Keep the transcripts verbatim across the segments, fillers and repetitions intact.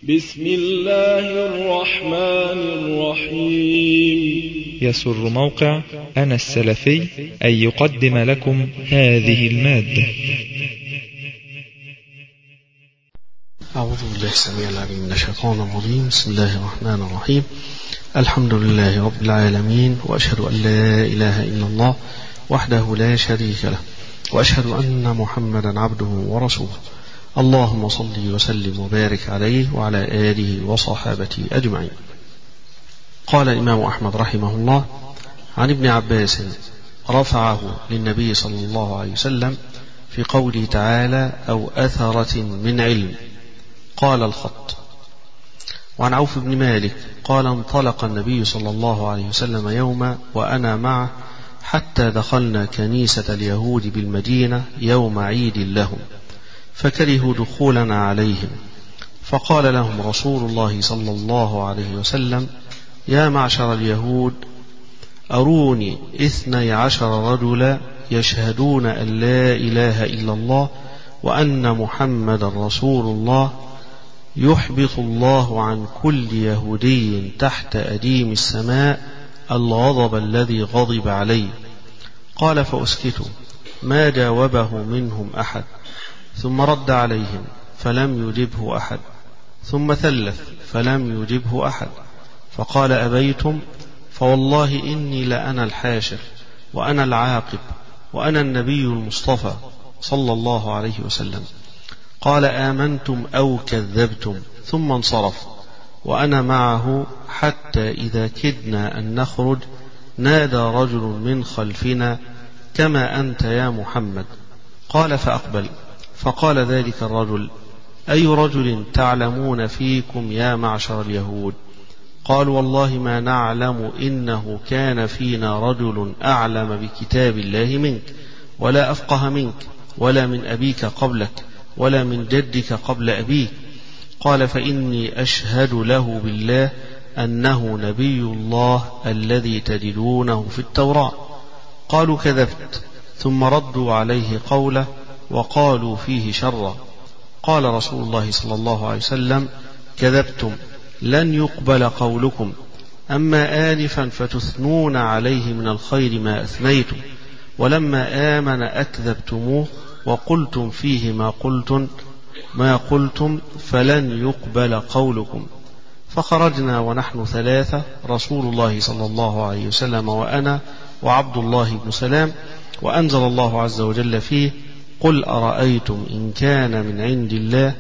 بسم الله الرحمن الرحيم. يسر موقع أنا السلفي أن يقدم لكم هذه المادة. أعوذ بالله السميع العليم من الشيطان الرجيم. بسم الله الرحمن الرحيم. الحمد لله رب العالمين، وأشهد أن لا إله إلا الله وحده لا شريك له، وأشهد أن محمدا عبده ورسوله. اللهم صل وسلم وبارك عليه وعلى آله وصحابته أجمعين. قال الإمام أحمد رحمه الله: عن ابن عباس رفعه للنبي صلى الله عليه وسلم في قوله تعالى: أو أثرة من علم. قال الخط. وعن عوف بن مالك قال: انطلق النبي صلى الله عليه وسلم يوما وأنا معه حتى دخلنا كنيسة اليهود بالمدينة يوم عيد لهم، فكرهوا دخولنا عليهم، فقال لهم رسول الله صلى الله عليه وسلم: يا معشر اليهود، أروني اثني عشر رجلا يشهدون أن لا إله إلا الله وأن محمد رسول الله، يحبط الله عن كل يهودي تحت أديم السماء الغضب الذي غضب عليه. قال: فأسكتوا، ما جاوبه منهم أحد، ثم رد عليهم فلم يجبه أحد، ثم ثلث فلم يجبه أحد، فقال: أبيتم؟ فوالله إني لأنا الحاشر وأنا العاقب وأنا النبي المصطفى صلى الله عليه وسلم. قال: آمنتم أو كذبتم؟ ثم انصرف وأنا معه حتى إذا كدنا أن نخرج نادى رجل من خلفنا: كما أنت يا محمد. قال: فأقبل، فقال ذلك الرجل: أي رجل تعلمون فيكم يا معشر اليهود؟ قالوا: والله ما نعلم إنه كان فينا رجل أعلم بكتاب الله منك، ولا أفقه منك، ولا من أبيك قبلك، ولا من جدك قبل أبيك. قال: فإني أشهد له بالله أنه نبي الله الذي تجدونه في التوراة. قالوا: كذبت. ثم ردوا عليه قوله وقالوا فيه شرا. قال رسول الله صلى الله عليه وسلم: كذبتم، لن يقبل قولكم. أما آنفا فتثنون عليه من الخير ما أثنيتم، ولما آمن أكذبتموه وقلتم فيه ما قلتم ما قلتم فلن يقبل قولكم. فخرجنا ونحن ثلاثة، رسول الله صلى الله عليه وسلم وأنا وعبد الله بن سلام، وأنزل الله عز وجل فيه: قل أرأيتم إن كان من عند الله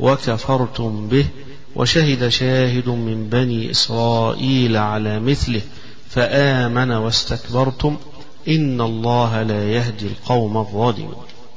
وكفرتم به وشهد شاهد من بني إسرائيل على مثله فآمن واستكبرتم إن الله لا يهدي القوم الظالمين.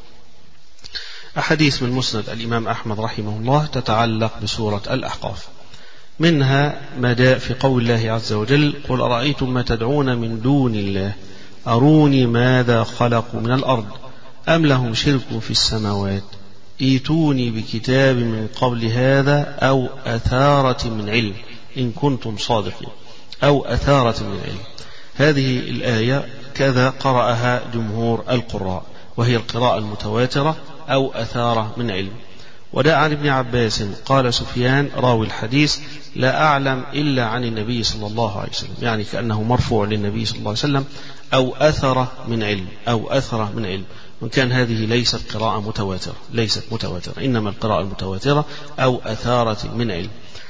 أحاديث من مسند الإمام أحمد رحمه الله تتعلق بسورة الأحقاف، منها ما جاء في قول الله عز وجل: قل أرأيتم ما تدعون من دون الله أروني ماذا خلقوا من الأرض أم لهم شرك في السماوات ائتوني بكتاب من قبل هذا أو أثارة من علم إن كنتم صادقين. أو أثارة من علم، هذه الآية كذا قرأها جمهور القراء، وهي القراءة المتواترة: أو أثارة من علم. وداء عن ابن عباس قال سفيان راوي الحديث: لا أعلم إلا عن النبي صلى الله عليه وسلم، يعني كأنه مرفوع للنبي صلى الله عليه وسلم: أو أثرة من علم، أو أثرة من علم. وإن كان هذه ليست قراءة متواترة، ليست متواترة، إنما القراءة المتواترة أو أثارة من علم.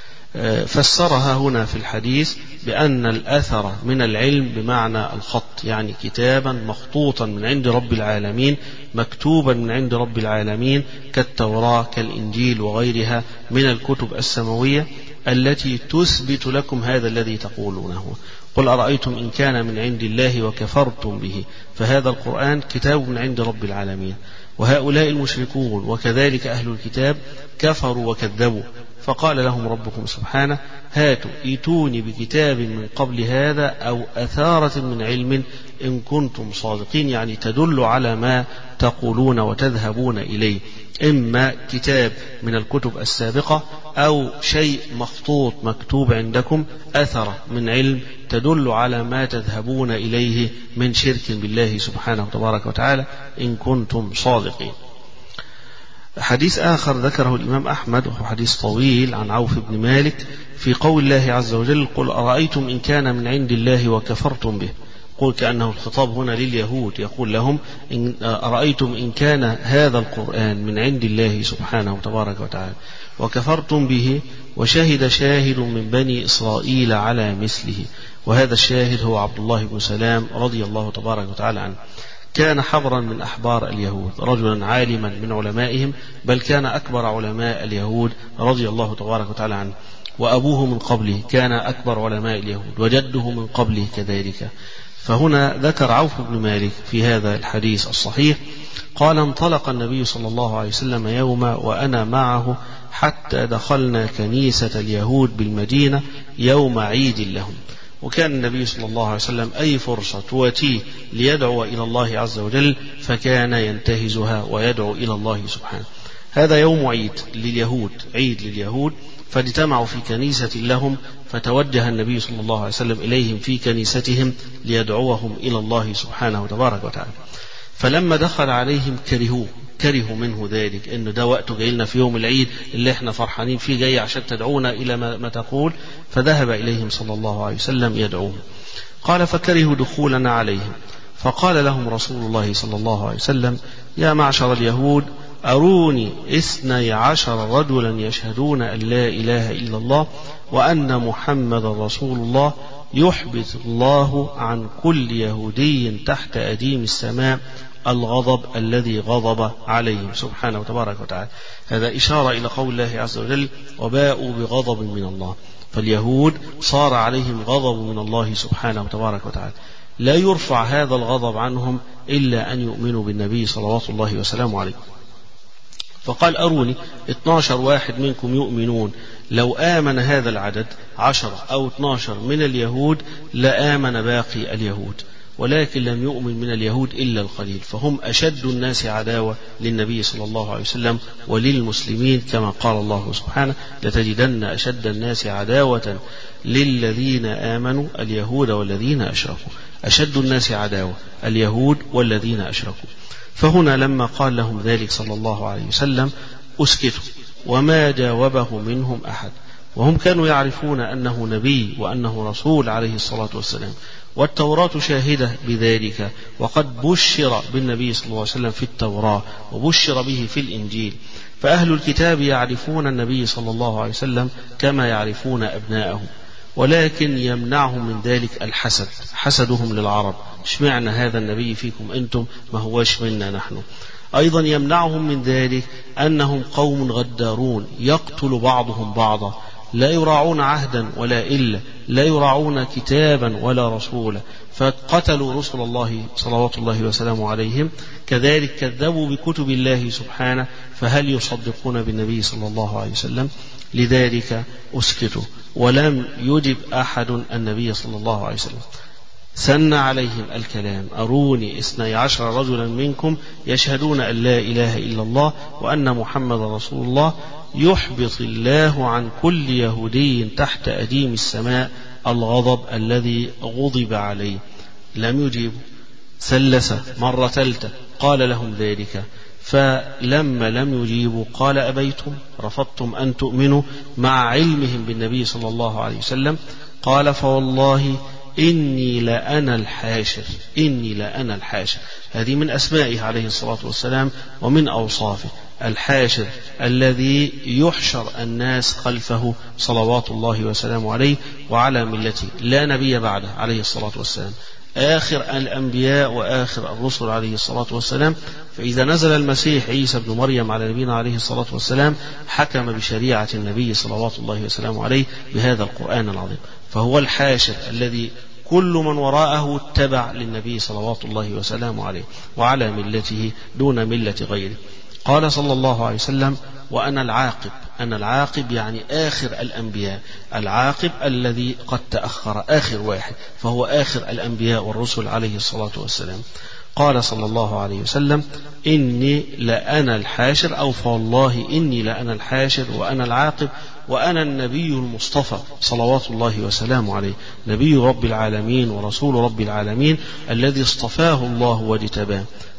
فسرها هنا في الحديث بأن الأثر من العلم بمعنى الخط، يعني كتابا مخطوطا من عند رب العالمين، مكتوبا من عند رب العالمين، كالتوراة كالإنجيل وغيرها من الكتب السماوية التي تثبت لكم هذا الذي تقولونه. قل أرأيتم إن كان من عند الله وكفرتم به، فهذا القرآن كتاب من عند رب العالمين، وهؤلاء المشركون وكذلك أهل الكتاب كفروا وكذبوا، فقال لهم ربكم سبحانه: هاتوا ائتوني بكتاب من قبل هذا أو أثارة من علم إن كنتم صادقين، يعني تدل على ما تقولون وتذهبون إليه، إما كتاب من الكتب السابقة أو شيء مخطوط مكتوب عندكم، أثرة من علم تدل على ما تذهبون إليه من شرك بالله سبحانه تبارك وتعالى إن كنتم صادقين. حديث آخر ذكره الإمام أحمد وهو حديث طويل عن عوف بن مالك في قول الله عز وجل: قل أرأيتم إن كان من عند الله وكفرتم به. قل كأنه الخطاب هنا لليهود، يقول لهم: إن أرأيتم إن كان هذا القرآن من عند الله سبحانه تبارك وتعالى وكفرتم به وشهد شاهد من بني إسرائيل على مثله. وهذا الشاهد هو عبد الله بن سلام رضي الله تبارك وتعالى عنه، كان حبرا من أحبار اليهود، رجلا عالما من علمائهم، بل كان أكبر علماء اليهود رضي الله تبارك وتعالى عنه، وأبوه من قبله كان أكبر علماء اليهود، وجده من قبله كذلك. فهنا ذكر عوف بن مالك في هذا الحديث الصحيح قال: انطلق النبي صلى الله عليه وسلم يوما وأنا معه حتى دخلنا كنيسة اليهود بالمدينة يوم عيد لهم. وكان النبي صلى الله عليه وسلم أي فرصة تواتيه ليدعو إلى الله عز وجل فكان ينتهزها ويدعو إلى الله سبحانه. هذا يوم عيد لليهود، عيد لليهود، فاجتمعوا في كنيسة لهم، فتوجه النبي صلى الله عليه وسلم إليهم في كنيستهم ليدعوهم إلى الله سبحانه تبارك وتعالى. فلما دخل عليهم كرهوه، كرهوا منه ذلك، إنه ده وقته جاي لنا في يوم العيد اللي احنا فرحانين فيه، جاي عشان تدعونا إلى ما, ما تقول. فذهب إليهم صلى الله عليه وسلم يدعوهم. قال: فكرهوا دخولنا عليهم، فقال لهم رسول الله صلى الله عليه وسلم: يا معشر اليهود، أروني اثني عشر رجلا يشهدون أن لا إله إلا الله وأن محمد رسول الله، يحبط الله عن كل يهودي تحت أديم السماء الغضب الذي غضب عليهم سبحانه وتبارك وتعالى. هذا إشارة إلى قول الله عز وجل: وباءوا بغضب من الله. فاليهود صار عليهم غضب من الله سبحانه وتبارك وتعالى، لا يرفع هذا الغضب عنهم إلا أن يؤمنوا بالنبي صلوات الله وسلامه عليه. فقال: أروني اثناشر واحد منكم يؤمنون، لو آمن هذا العدد عشرة أو اثناشر من اليهود لآمن باقي اليهود، ولكن لم يؤمن من اليهود إلا القليل، فهم أشد الناس عداوة للنبي صلى الله عليه وسلم وللمسلمين، كما قال الله سبحانه: لتجدن أشد الناس عداوة للذين آمنوا اليهود والذين أشركوا. أشد الناس عداوة اليهود والذين أشركوا. فهنا لما قال لهم ذلك صلى الله عليه وسلم أسكتوا، وما جاوبه منهم أحد، وهم كانوا يعرفون أنه نبي وأنه رسول عليه الصلاة والسلام، والتوراة شاهدة بذلك، وقد بشر بالنبي صلى الله عليه وسلم في التوراة وبشر به في الإنجيل. فأهل الكتاب يعرفون النبي صلى الله عليه وسلم كما يعرفون أبناءهم، ولكن يمنعهم من ذلك الحسد، حسدهم للعرب، اشمعنى هذا النبي فيكم أنتم ما هوش منا نحن. أيضا يمنعهم من ذلك أنهم قوم غدارون يقتل بعضهم بعضا، لا يراعون عهدا ولا إلا، لا يراعون كتابا ولا رسولا، فقتلوا رسل الله صلوات الله وسلامه عليهم. كذلك كذبوا بكتب الله سبحانه، فهل يصدقون بالنبي صلى الله عليه وسلم؟ لذلك أسكتوا ولم يجب أحد النبي صلى الله عليه وسلم. سن عليهم الكلام: أروني اثني عشر رجلا منكم يشهدون أن لا إله إلا الله وأن محمد رسول الله، يحبط الله عن كل يهودي تحت أديم السماء الغضب الذي غضب عليه. لم يجيبوا، ثلث مرة ثالثة قال لهم ذلك، فلما لم يجيبوا قال: أبيتم، رفضتم أن تؤمنوا مع علمهم بالنبي صلى الله عليه وسلم. قال: فوالله إني لأنا الحاشر، إني لأنا الحاشر. هذه من أسمائه عليه الصلاة والسلام ومن أوصافه، الحاشر الذي يحشر الناس خلفه صلوات الله وسلامه عليه وعلى ملته، لا نبي بعده عليه الصلاة والسلام، آخر الأنبياء وآخر الرسل عليه الصلاة والسلام. فإذا نزل المسيح عيسى بن مريم على نبينا عليه الصلاة والسلام حكم بشريعة النبي صلوات الله وسلامه عليه بهذا القرآن العظيم، فهو الحاشر الذي كل من وراءه اتبع للنبي صلوات الله وسلامه عليه وعلى ملته دون ملة غيره. قال صلى الله عليه وسلم: وأنا العاقب. أنا العاقب يعني آخر الأنبياء، العاقب الذي قد تأخر، آخر واحد، فهو آخر الأنبياء والرسل عليه الصلاة والسلام. قال صلى الله عليه وسلم: إني لأنا الحاشر، أو فوالله إني لأنا الحاشر وأنا العاقب وأنا النبي المصطفى صلوات الله وسلامه عليه، نبي رب العالمين ورسول رب العالمين الذي اصطفاه الله واجتباه.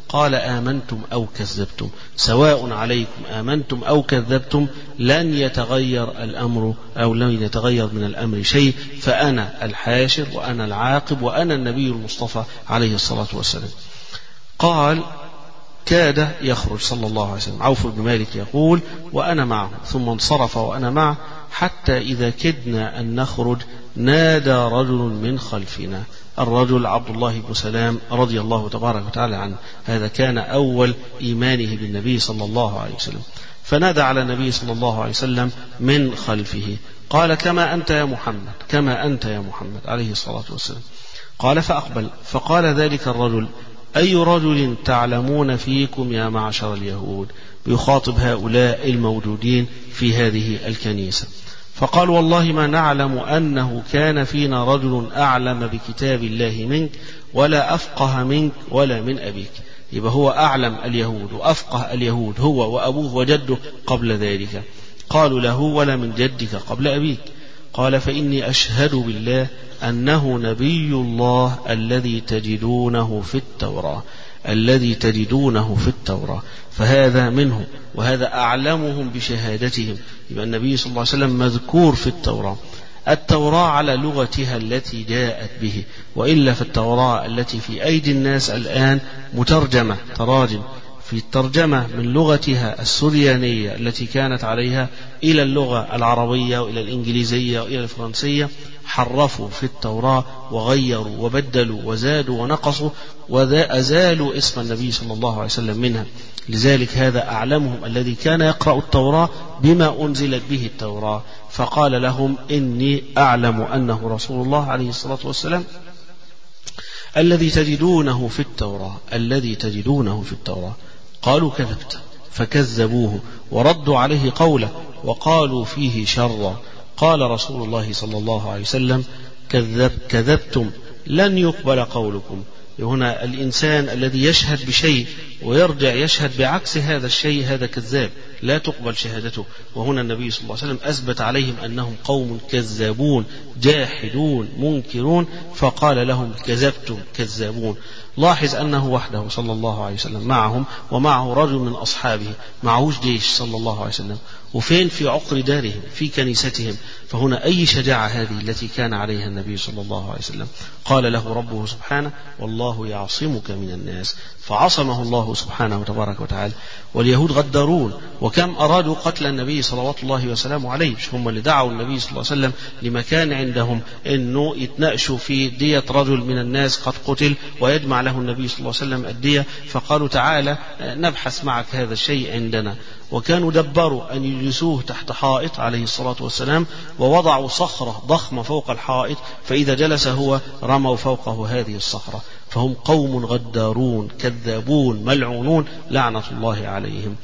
قال آمنتم أو كذبتم سواء عليكم آمنتم أو كذبتم لن يتغير الأمر أو لن يتغير من الأمر شيء، فأنا الحاشر وأنا العاقب وأنا النبي المصطفى عليه الصلاة والسلام. قال كاد يخرج صلى الله عليه وسلم. عوف بن مالك يقول وأنا معه ثم انصرف وأنا معه حتى إذا كدنا أن نخرج نادى رجل من خلفنا. الرجل عبد الله بن سلام رضي الله تبارك وتعالى عنه، هذا كان أول إيمانه بالنبي صلى الله عليه وسلم، فنادى على النبي صلى الله عليه وسلم من خلفه قال كما أنت يا محمد كما أنت يا محمد عليه الصلاة والسلام. قال فأقبل فقال ذلك الرجل أي رجل تعلمون فيكم يا معشر اليهود، بيخاطب هؤلاء الموجودين في هذه الكنيسة. فقال والله ما نعلم أنه كان فينا رجل أعلم بكتاب الله منك ولا أفقه منك ولا من أبيك. يبقى هو أعلم اليهود وأفقه اليهود هو وأبوه وجده قبل ذلك. قالوا له ولا من جدك قبل أبيك. قال فإني أشهد بالله أنه نبي الله الذي تجدونه في التوراة الذي تجدونه في التوراة فهذا منه وهذا أعلمهم بشهادتهم. يبقى النبي صلى الله عليه وسلم مذكور في التوراة. التوراة على لغتها التي جاءت به، وإلا في التوراة التي في أيدي الناس الآن مترجمة تراجم في الترجمة من لغتها السريانية التي كانت عليها إلى اللغة العربية وإلى الإنجليزية وإلى الفرنسية، حرفوا في التوراة وغيروا وبدلوا وزادوا ونقصوا وأزالوا اسم النبي صلى الله عليه وسلم منها. لذلك هذا أعلمهم الذي كان يقرأ التوراة بما أنزلت به التوراة، فقال لهم إني أعلم أنه رسول الله عليه الصلاة والسلام الذي تجدونه في التوراة الذي تجدونه في التوراة. قالوا كذبت فكذبوه وردوا عليه قوله وقالوا فيه شرا. قال رسول الله صلى الله عليه وسلم كذب كذبتم لن يقبل قولكم. هنا الإنسان الذي يشهد بشيء ويرجع يشهد بعكس هذا الشيء هذا كذاب لا تقبل شهادته. وهنا النبي صلى الله عليه وسلم أثبت عليهم أنهم قوم كذابون جاحدون منكرون، فقال لهم كذبتم كذابون. لاحظ أنه وحده صلى الله عليه وسلم معهم ومعه رجل من أصحابه، معهوش جيش صلى الله عليه وسلم، وفين في عقر دارهم في كنيستهم. فهنا أي شجاعة هذه التي كان عليها النبي صلى الله عليه وسلم. قال له ربه سبحانه والله يعصمك من الناس، فعصمه الله سبحانه وتبارك وتعالى. واليهود غدارون، وكم أرادوا قتل النبي صلوات الله وسلامه عليه، مش هم اللي دعوا النبي صلى الله عليه وسلم لمكان عندهم أنه يتناقشوا في دية رجل من الناس قد قتل ويجمع له النبي صلى الله عليه وسلم الدية، فقالوا تعالى نبحث معك هذا الشيء عندنا. وكانوا دبروا أن يجلسوه تحت حائط عليه الصلاة والسلام ووضعوا صخرة ضخمة فوق الحائط، فإذا جلس هو رموا فوقه هذه الصخرة. فهم قوم غدارون كذابون ملعونون لعنة الله عليهم.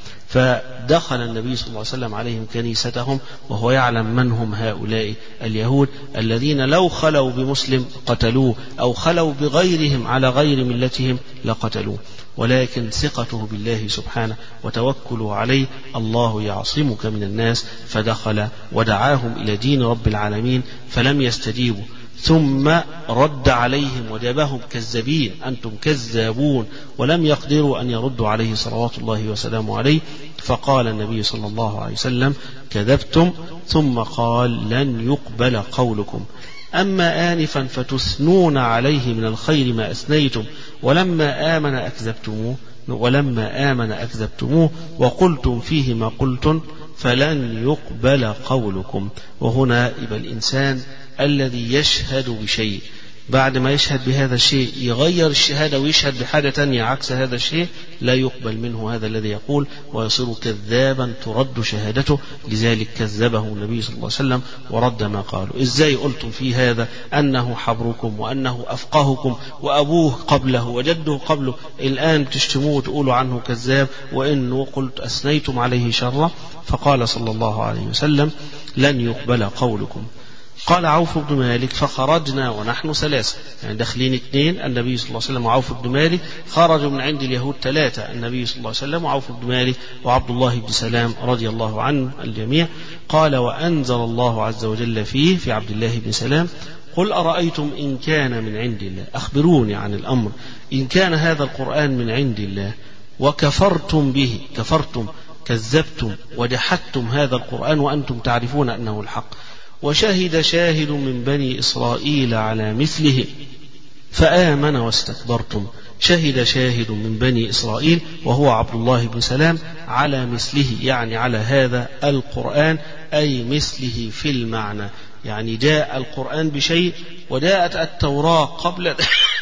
فدخل النبي صلى الله عليه وسلم عليهم كنيستهم وهو يعلم من هم هؤلاء اليهود الذين لو خلوا بمسلم قتلوه أو خلوا بغيرهم على غير ملتهم لقتلوه، ولكن ثقته بالله سبحانه وتوكله عليه الله يعصمك من الناس. فدخل ودعاهم إلى دين رب العالمين فلم يستجيبوا، ثم رد عليهم وجابهم كذابين أنتم كذابون، ولم يقدروا أن يردوا عليه صلوات الله وسلامه عليه. فقال النبي صلى الله عليه وسلم كذبتم، ثم قال لن يقبل قولكم. أما آنفا فتثنون عليه من الخير ما أثنيتم ولما آمن أكذبتموه ولما آمن أكذبتموه وقلتم فيه ما قلتم فلن يقبل قولكم. وهنا يبقى الإنسان الذي يشهد بشيء بعد ما يشهد بهذا الشيء يغير الشهادة ويشهد بحاجة تانية عكس هذا الشيء لا يقبل منه هذا الذي يقول ويصير كذابا ترد شهادته. لذلك كذبه النبي صلى الله عليه وسلم ورد ما قالوا. إزاي قلتم في هذا أنه حبركم وأنه أفقهكم وأبوه قبله وجده قبله، الآن تشتموه وتقولوا عنه كذاب وإنه قلت أثنيتم عليه شرا. فقال صلى الله عليه وسلم لن يقبل قولكم. قال عوف بن مالك فخرجنا ونحن ثلاثة، يعني داخلين اثنين النبي صلى الله عليه وسلم وعوف بن مالك، خرجوا من عند اليهود ثلاثة النبي صلى الله عليه وسلم وعوف بن مالك وعبد الله بن سلام رضي الله عنه الجميع. قال وأنزل الله عز وجل فيه في عبد الله بن سلام قل أرأيتم إن كان من عند الله، أخبروني عن الأمر، إن كان هذا القرآن من عند الله وكفرتم به، كفرتم كذبتم وجحدتم هذا القرآن وأنتم تعرفون أنه الحق، وشهد شاهد من بني إسرائيل على مثله فآمن واستكبرتم. شهد شاهد من بني إسرائيل وهو عبد الله بن سلام على مثله، يعني على هذا القرآن، أي مثله في المعنى، يعني جاء القرآن بشيء وجاءت التوراة قبل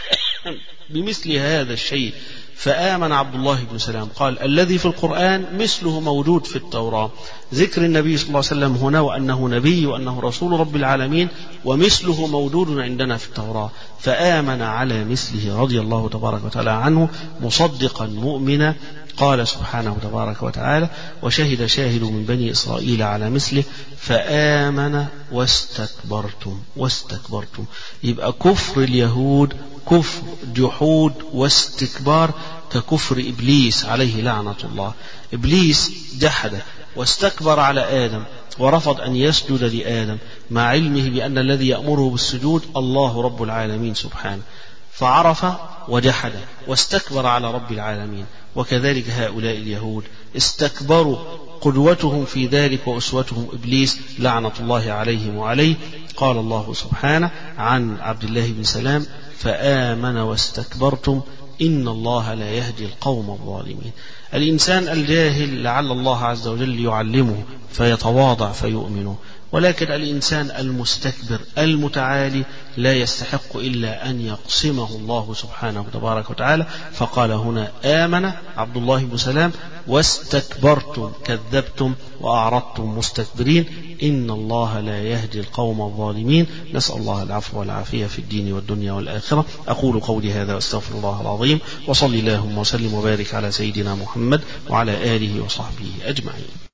بمثل هذا الشيء، فآمن عبد الله بن سلام. قال الذي في القرآن مثله موجود في التوراة، ذكر النبي صلى الله عليه وسلم هنا وأنه نبي وأنه رسول رب العالمين ومثله موجود عندنا في التوراة، فآمن على مثله رضي الله تبارك وتعالى عنه مصدقا مؤمنا. قال سبحانه تبارك وتعالى وشهد شاهد من بني إسرائيل على مثله فآمن واستكبرتم. واستكبرتم يبقى كفر اليهود كفر جحود واستكبار ككفر إبليس عليه لعنة الله. إبليس جحد واستكبر على آدم ورفض أن يسجد لآدم مع علمه بأن الذي يأمره بالسجود الله رب العالمين سبحانه، فعرف وجحد واستكبر على رب العالمين. وكذلك هؤلاء اليهود استكبروا، قدوتهم في ذلك وأسوتهم إبليس لعنة الله عليهم وعليه. قال الله سبحانه عن عبد الله بن سلام فآمن واستكبرتم إن الله لا يهدي القوم الظالمين. الإنسان الجاهل لعل الله عز وجل يعلمه فيتواضع فيؤمنه، ولكن الإنسان المستكبر المتعالي لا يستحق إلا أن يقسمه الله سبحانه وتبارك وتعالى. فقال هنا آمن عبد الله بن سلام واستكبرتم كذبتم وأعرضتم مستكبرين إن الله لا يهدي القوم الظالمين. نسأل الله العفو والعافية في الدين والدنيا والآخرة. أقول قولي هذا وأستغفر الله العظيم، وصلي اللهم وسلم وبارك على سيدنا محمد وعلى آله وصحبه أجمعين.